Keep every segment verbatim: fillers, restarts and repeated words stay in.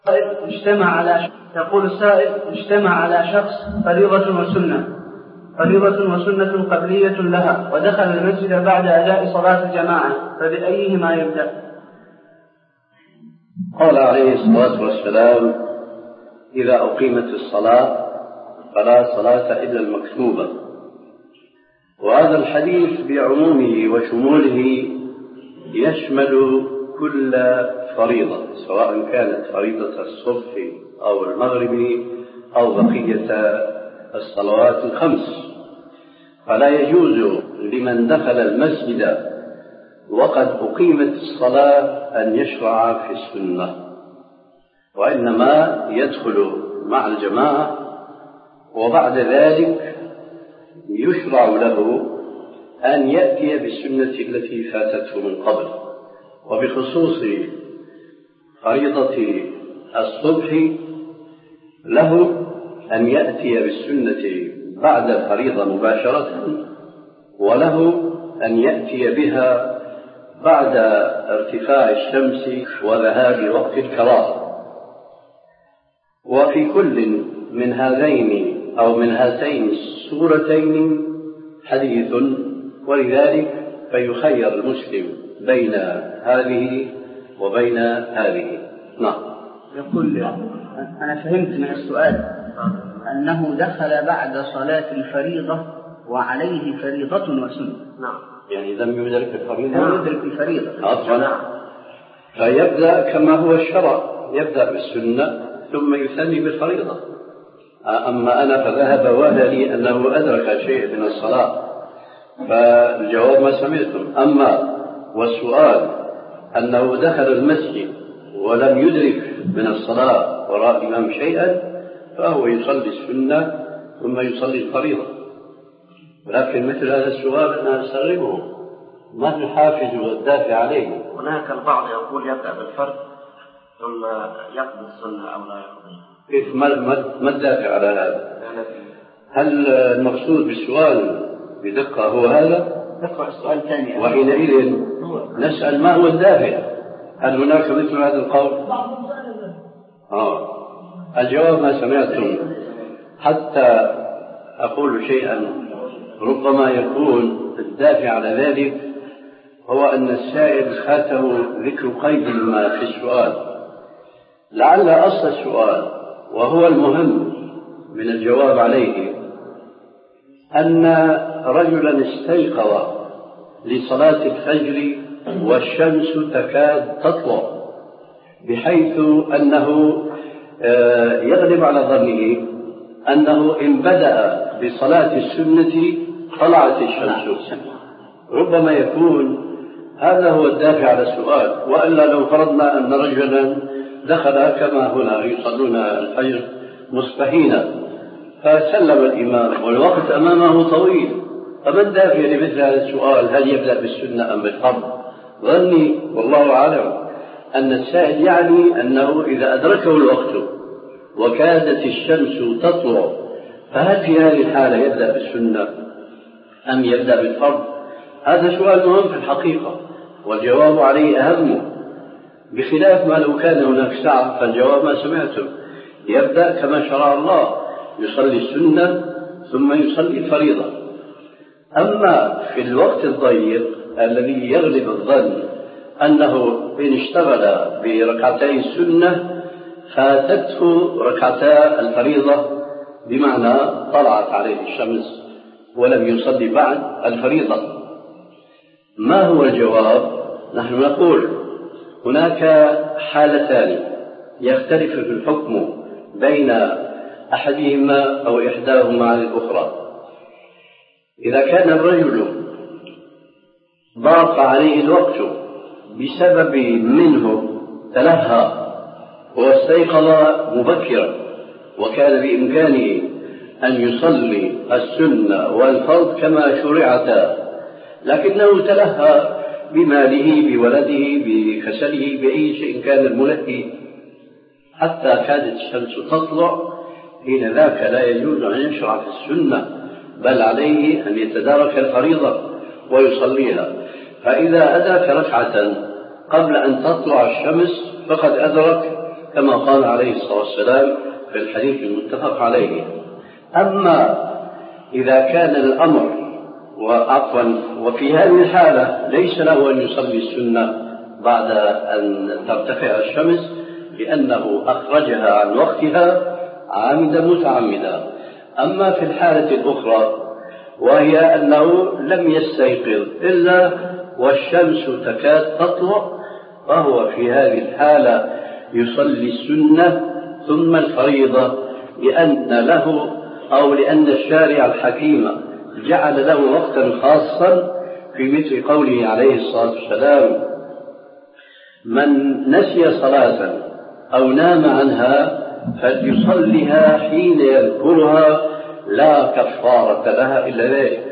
اجتمع على يقول السائل اجتمع على شخص فريضة وسنة فريضة وسنة قبلية لها ودخل المسجد بعد أداء صلاة الجماعة فبأيهما يبدأ؟ قال عليه الصلاة والسلام: إذا أقيمت الصلاة فلا صلاة إلا المكتوبة. وهذا الحديث بعمومه وشموله يشمل كل فريضة، سواء كانت فريضة الصبح أو المغرب أو بقية الصلوات الخمس. فلا يجوز لمن دخل المسجد وقد أقيمت الصلاة أن يشرع في السنة، وإنما يدخل مع الجماعة، وبعد ذلك يشرع له أن يأتي بالسنة التي فاتته من قبل. وبخصوص فريضة الصبح له أن يأتي بالسنة بعد الفريضة مباشرة، وله أن يأتي بها بعد ارتفاع الشمس وذهاب وقت الكراهة. وفي كل من هذين أو من هاتين السورتين حديث، ولذلك فيخير المسلم بين هذه وبين هذه. نعم. يقول: أنا فهمت من السؤال أنه دخل بعد صلاة الفريضة وعليه فريضة وسنة. نعم، يعني لم يدرك الفريضة، لم يدرك الفريضة أصلا. فيبدأ كما هو الشرع، يبدأ بالسنة ثم يثني بالفريضة. أما أنا فذهب وهلي أنه أدرك شيء من الصلاة، فالجواب ما سمعتم. أما والسؤال أنه دخل المسجد ولم يدرك من الصلاة وراء الإمام شيئا، فهو يصلي السنة ثم يصلي الفريضة. ولكن مثل هذا السؤال أنا أستغربه، ما الحافز والدافع عليه؟ هناك البعض يقول يبدأ بالفرض ثم يقضي السنة أو لا يقضي. كيف؟ ما الدافع على هذا؟ هل المقصود بالسؤال بدقة هو هذا؟ نقرأ السؤال الثاني. وحينئذ نسأل ما هو الدافع؟ هل هناك مثل هذا القول؟ آه. الجواب ما سمعتم. حتى أقول شيئا ربما يكون الدافع على ذلك هو أن السائل فاته ذكر قيد ما في السؤال. لعل أصل السؤال وهو المهم من الجواب عليه أن رجلا استيقظ لصلاة الفجر والشمس تكاد تطلع، بحيث أنه يغلب على ظنه أنه إن بدأ بصلاة السنة طلعت الشمس. ربما يكون هذا هو الدافع على السؤال. وإلا لو فرضنا أن رجلا دخل كما هنا يصلون الفجر مصبحين، فسلم الإمام والوقت أمامه طويل، فما الدافع لمثل هذا السؤال؟ هل يبدأ بالسنة أم بالفرض؟ ظني والله أعلم أن السائل يعني أنه إذا أدركه الوقت وكادت الشمس تطلع، فهل في هذه الحالة يبدأ بالسنة أم يبدأ بالفرض؟ هذا سؤال مهم في الحقيقة، والجواب عليه أهم، بخلاف ما لو كان هناك سعة فالجواب ما سمعتم. يبدأ كما شرع الله، يصلي السنة ثم يصلي الفريضة. أما في الوقت الضيق الذي يغلب الظن أنه إن اشتغل بركعتي السنة فاتته ركعتا الفريضة، بمعنى طلعت عليه الشمس ولم يصلي بعد الفريضة. ما هو الجواب؟ نحن نقول هناك حالتان يختلف في الحكم بين أحدهما أو إحداهما عن الأخرى. إذا كان الرجل ضاق عليه الوقت بسبب منه تلهى واستيقظ مبكرا وكان بإمكانه أن يصلي السنة والفرض كما شرعتا، لكنه تلهى بماله بولده بكسله بأي شيء كان الملهي حتى كادت الشمس تطلع، حين ذاك لا يجوز أن يشرع في السنة، بل عليه أن يتدارك الفريضة ويصليها. فإذا أدرك ركعة قبل أن تطلع الشمس فقد أدرك كما قال عليه الصلاة والسلام في الحديث المتفق عليه. أما إذا كان الأمر وعفوا وفي هذه الحالة ليس له أن يصلي السنة بعد أن ترتفع الشمس لأنه أخرجها عن وقتها عامدا متعمدا. أما في الحالة الأخرى وهي أنه لم يستيقظ إلا والشمس تكاد تطلع فهو في هذه الحالة يصلي السنة ثم الفريضة، لأن له أو لأن الشارع الحكيم جعل له وقتا خاصا في مثل قوله عليه الصلاة والسلام: من نسي صلاة أو نام عنها فليصلها حين يذكرها لا كفارة لها إلا ذلك.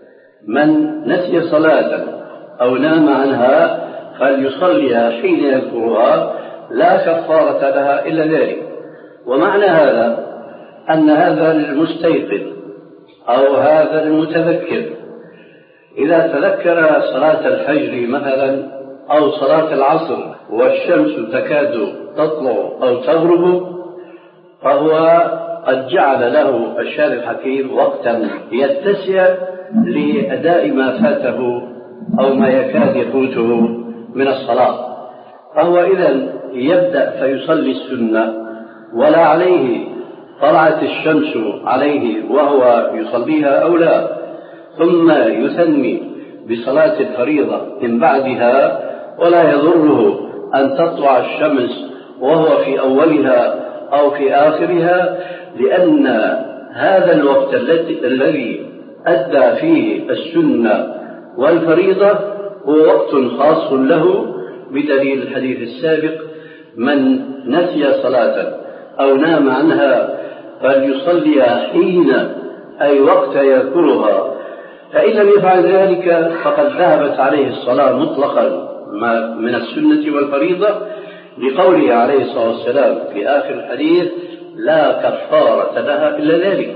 من نسي صلاة أو نام عنها فليصلها حين يذكرها لا كفارة لها إلا ذلك. ومعنى هذا أن هذا المستيقظ أو هذا المتذكر إذا تذكر صلاة الفجر مثلا أو صلاة العصر والشمس تكاد تطلع أو تغرب فهو قد جعل له الشارع الحكيم وقتا يتسع لأداء ما فاته أو ما يكاد يفوته من الصلاة. فهو إذن يبدأ فيصلي السنة ولا عليه طلعت الشمس عليه وهو يصليها أو لا، ثم يثني بصلاة الفريضة من بعدها ولا يضره أن تطلع الشمس وهو في أولها أو في آخرها، لأن هذا الوقت الذي أدى فيه السنة والفريضة هو وقت خاص له بدليل الحديث السابق: من نسي صلاة أو نام عنها فليصليها حين أي وقت يذكرها، فإن لم يفعل ذلك فقد ذهبت عليه الصلاة مطلقا من السنة والفريضة، لقوله عليه الصلاة والسلام في آخر الحديث: لا كفارة لها إلا ذلك.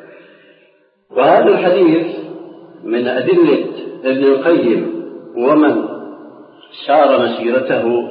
وهذا الحديث من أدلة ابن القيم ومن سار مسيرته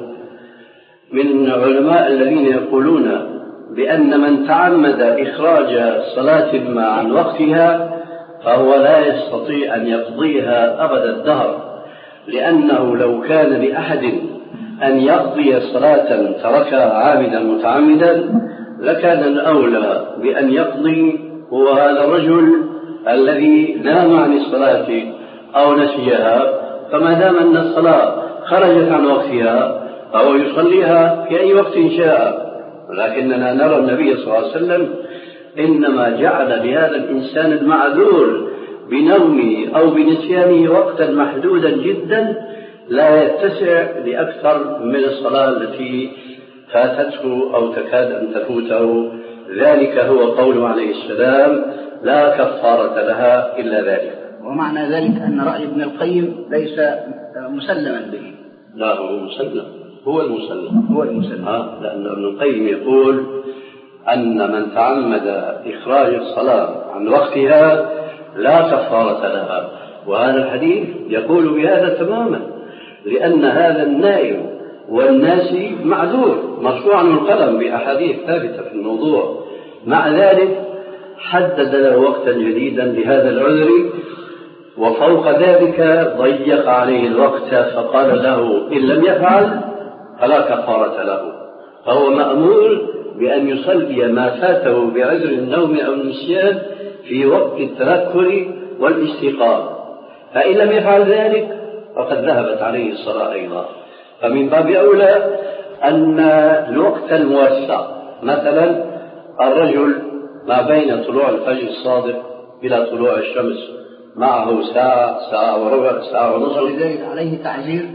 من علماء الذين يقولون بأن من تعمد إخراج صلاة ما عن وقتها فهو لا يستطيع أن يقضيها أبد الدهر، لأنه لو كان لأحد أن يقضي صلاة تركها عامدا متعمدا لكان الأولى بأن يقضي هو هذا الرجل الذي نام عن الصلاة أو نسيها، فما دام أن الصلاة خرجت عن وقتها فهو يصليها في أي وقت شاء. ولكننا نرى النبي صلى الله عليه وسلم إنما جعل لهذا الإنسان المعذور بنومه أو بنسيانه وقتا محدودا جدا لا يتسع لأكثر من الصلاة التي فاتته أو تكاد أن تفوته. ذلك هو قوله عليه السلام: لا كفارة لها إلا ذلك. ومعنى ذلك أن رأي ابن القيم ليس مسلما به. لا، هو مسلم، هو المسلم هو المسلم آه لأن ابن القيم يقول أن من تعمد إخراج الصلاة عن وقتها لا كفارة لها، وهذا الحديث يقول بهذا تماما، لأن هذا النائم والناسي معذور مرفوع عنه القلم بأحاديث ثابتة في الموضوع. مع ذلك حدد له وقتا جديدا لهذا العذر، وفوق ذلك ضيق عليه الوقت فقال له: إن لم يفعل فلا كفارة له. فهو مأمور بأن يصلي ما فاته بعذر النوم أو النسيان في وقت التذكر والاستيقاظ، فإن لم يفعل ذلك فقد ذهبت عليه الصلاة أيضا. فمن باب أولى أن الوقت الموسع، مثلا الرجل ما بين طلوع الفجر الصادق إلى طلوع الشمس معه ساعة ساعة وربع ساعة ونصف، ولذلك عليه تعزير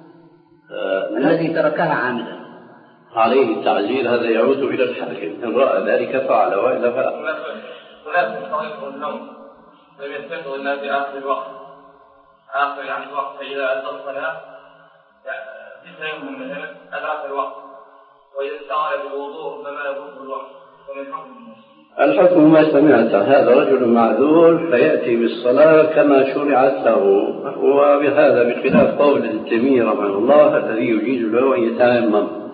آه الذي تركها عامدا، عليه التعزير. هذا يعود إلى الحاكم، إن رأى ذلك فعل وإلا فعل. هناك طريق النوم لم يستيقظ إلا في آخر الوقت، آخر يعني الوقت، فإذا أدى الصلاة في التيمم مثلا أدى آخر الوقت، وإذا استعمل بالوضوء فما يضر الوقت، ومن حكم الحكم ما سمعت. هذا رجل معذور فيأتي بالصلاة كما شرعت له، وبهذا بخلاف قول ابن تيمية رحمه الله الذي يجيز له أن يتيمم.